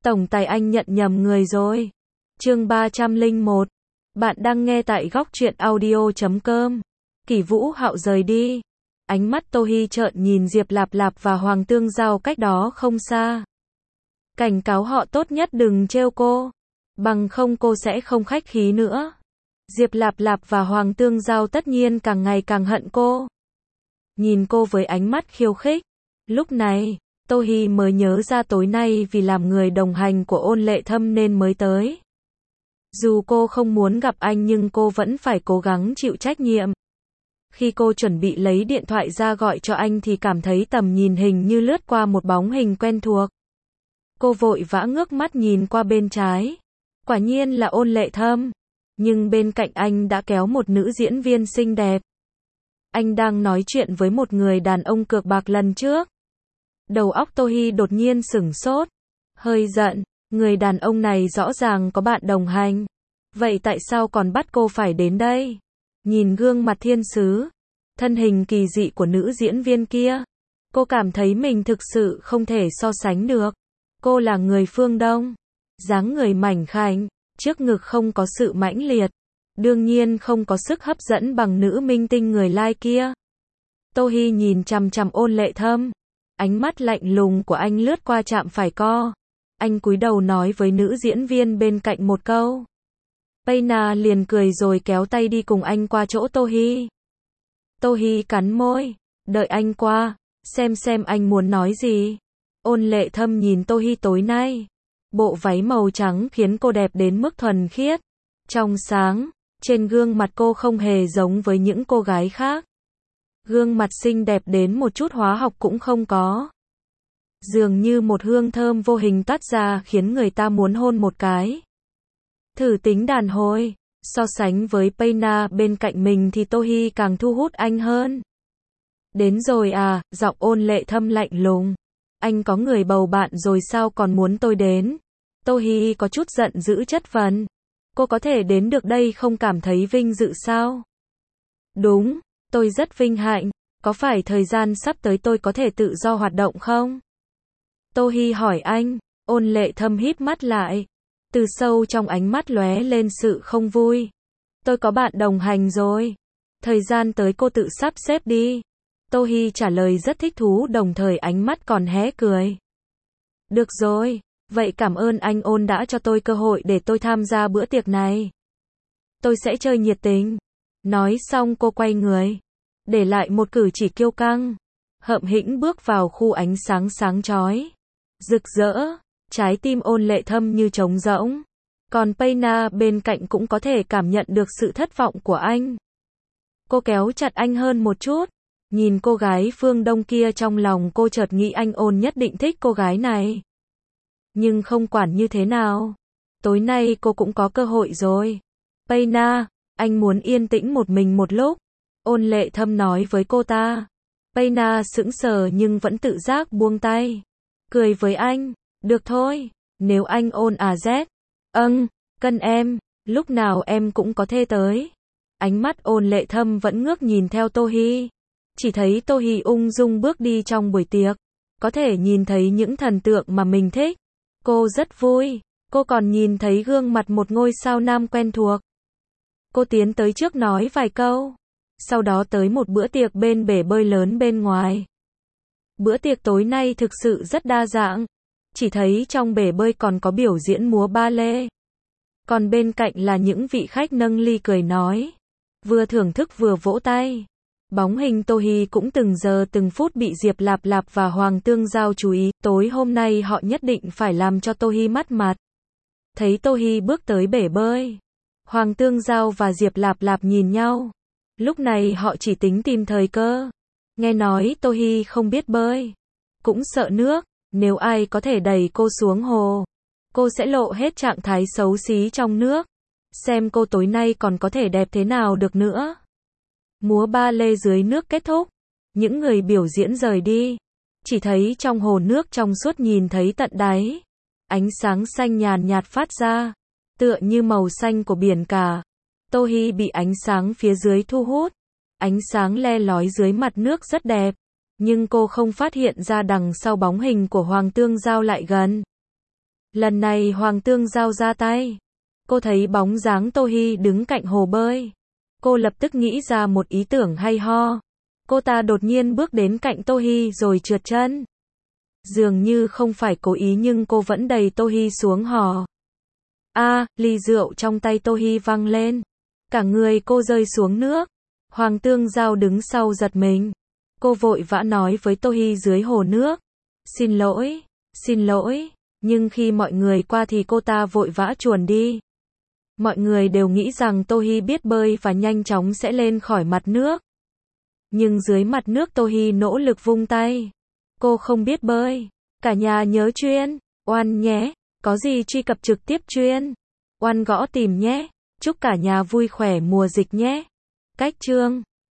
Tổng tài anh nhận nhầm người rồi. Chương 301. Bạn đang nghe tại góc truyện audio.com. Kỷ Vũ Hạo rời đi. Ánh mắt Tô Hi trợn nhìn Diệp Lạp Lạp và Hoàng Tương Giao cách đó không xa. Cảnh cáo họ tốt nhất đừng trêu cô. Bằng không cô sẽ không khách khí nữa. Diệp Lạp Lạp và Hoàng Tương Giao tất nhiên càng ngày càng hận cô. Nhìn cô với ánh mắt khiêu khích. Lúc này, Tô Hi mới nhớ ra tối nay vì làm người đồng hành của Ôn Lệ Thâm nên mới tới. Dù cô không muốn gặp anh nhưng cô vẫn phải cố gắng chịu trách nhiệm. Khi cô chuẩn bị lấy điện thoại ra gọi cho anh thì cảm thấy tầm nhìn hình như lướt qua một bóng hình quen thuộc. Cô vội vã ngước mắt nhìn qua bên trái. Quả nhiên là Ôn Lệ Thâm. Nhưng bên cạnh anh đã kéo một nữ diễn viên xinh đẹp. Anh đang nói chuyện với một người đàn ông cược bạc lần trước. Đầu óc Tô Hi đột nhiên sửng sốt. Hơi giận, người đàn ông này rõ ràng có bạn đồng hành. Vậy tại sao còn bắt cô phải đến đây? Nhìn gương mặt thiên sứ, thân hình kỳ dị của nữ diễn viên kia. Cô cảm thấy mình thực sự không thể so sánh được. Cô là người phương Đông. Dáng người mảnh khảnh, trước ngực không có sự mãnh liệt. Đương nhiên không có sức hấp dẫn bằng nữ minh tinh người lai kia. Tô Hi nhìn chằm chằm Ôn Lệ Thâm. Ánh mắt lạnh lùng của anh lướt qua chạm phải co. Anh cúi đầu nói với nữ diễn viên bên cạnh một câu. Payna liền cười rồi kéo tay đi cùng anh qua chỗ Tô Hi. Tô Hi cắn môi, đợi anh qua, xem anh muốn nói gì. Ôn Lệ Thâm nhìn Tô Hi tối nay. Bộ váy màu trắng khiến cô đẹp đến mức thuần khiết, trong sáng, trên gương mặt cô không hề giống với những cô gái khác. Gương mặt xinh đẹp đến một chút hóa học cũng không có. Dường như một hương thơm vô hình toát ra khiến người ta muốn hôn một cái. Thử tính đàn hồi, so sánh với Payna bên cạnh mình thì Tô Hi càng thu hút anh hơn. Đến rồi à, giọng Ôn Lệ Thâm lạnh lùng. Anh có người bầu bạn rồi sao còn muốn tôi đến? Tô Hi có chút giận dữ chất vấn. Cô có thể đến được đây không cảm thấy vinh dự sao? Đúng, tôi rất vinh hạnh. Có phải thời gian sắp tới tôi có thể tự do hoạt động không? Tô Hi hỏi anh. Ôn Lệ Thâm híp mắt lại. Từ sâu trong ánh mắt lóe lên sự không vui. Tôi có bạn đồng hành rồi. Thời gian tới cô tự sắp xếp đi. Tô Hi trả lời rất thích thú đồng thời ánh mắt còn hé cười. Được rồi, vậy cảm ơn anh Ôn đã cho tôi cơ hội để tôi tham gia bữa tiệc này. Tôi sẽ chơi nhiệt tình. Nói xong cô quay người. Để lại một cử chỉ kiêu căng. Hậm hĩnh bước vào khu ánh sáng sáng chói. Rực rỡ. Trái tim Ôn Lệ Thâm như trống rỗng. Còn Payna bên cạnh cũng có thể cảm nhận được sự thất vọng của anh. Cô kéo chặt anh hơn một chút. Nhìn cô gái phương Đông kia trong lòng cô chợt nghĩ anh Ôn nhất định thích cô gái này. Nhưng không quản như thế nào. Tối nay cô cũng có cơ hội rồi. Payna, anh muốn yên tĩnh một mình một lúc. Ôn Lệ Thâm nói với cô ta. Payna sững sờ nhưng vẫn tự giác buông tay. Cười với anh. Được thôi, nếu anh Ôn à Z. Cân em, lúc nào em cũng có thể tới. Ánh mắt Ôn Lệ Thâm vẫn ngước nhìn theo Tô Hi. Chỉ thấy Tô Hi ung dung bước đi trong buổi tiệc. Có thể nhìn thấy những thần tượng mà mình thích. Cô rất vui. Cô còn nhìn thấy gương mặt một ngôi sao nam quen thuộc. Cô tiến tới trước nói vài câu. Sau đó tới một bữa tiệc bên bể bơi lớn bên ngoài. Bữa tiệc tối nay thực sự rất đa dạng. Chỉ thấy trong bể bơi còn có biểu diễn múa ba lê. Còn bên cạnh là những vị khách nâng ly cười nói. Vừa thưởng thức vừa vỗ tay. Bóng hình Tô Hi cũng từng giờ từng phút bị Diệp Lạp Lạp và Hoàng Tương Giao chú ý. Tối hôm nay họ nhất định phải làm cho Tô Hi mất mặt. Thấy Tô Hi bước tới bể bơi. Hoàng Tương Giao và Diệp Lạp Lạp nhìn nhau. Lúc này họ chỉ tính tìm thời cơ. Nghe nói Tô Hi không biết bơi. Cũng sợ nước. Nếu ai có thể đẩy cô xuống hồ. Cô sẽ lộ hết trạng thái xấu xí trong nước. Xem cô tối nay còn có thể đẹp thế nào được nữa. Múa ba lê dưới nước kết thúc. Những người biểu diễn rời đi. Chỉ thấy trong hồ nước trong suốt nhìn thấy tận đáy. Ánh sáng xanh nhàn nhạt phát ra. Tựa như màu xanh của biển cả. Tô Hi bị ánh sáng phía dưới thu hút. Ánh sáng le lói dưới mặt nước rất đẹp. Nhưng cô không phát hiện ra đằng sau bóng hình của Hoàng Tương Giao lại gần. Lần này Hoàng Tương Giao ra tay. Cô thấy bóng dáng Tô Hi đứng cạnh hồ bơi. Cô lập tức nghĩ ra một ý tưởng hay ho. Cô ta đột nhiên bước đến cạnh Tô Hi rồi trượt chân. Dường như không phải cố ý nhưng cô vẫn đẩy Tô Hi xuống hồ. Ly rượu trong tay Tô Hi văng lên. Cả người cô rơi xuống nước. Hoàng Tương Giao đứng sau giật mình. Cô vội vã nói với Tô Hi dưới hồ nước. Xin lỗi. Nhưng khi mọi người qua thì cô ta vội vã chuồn đi. Mọi người đều nghĩ rằng Tô Hi biết bơi và nhanh chóng sẽ lên khỏi mặt nước. Nhưng dưới mặt nước Tô Hi nỗ lực vung tay. Cô không biết bơi. Cả nhà nhớ chuyên oan nhé. Có gì truy cập trực tiếp chuyên oan gõ tìm nhé. Chúc cả nhà vui khỏe mùa dịch nhé. Cách chương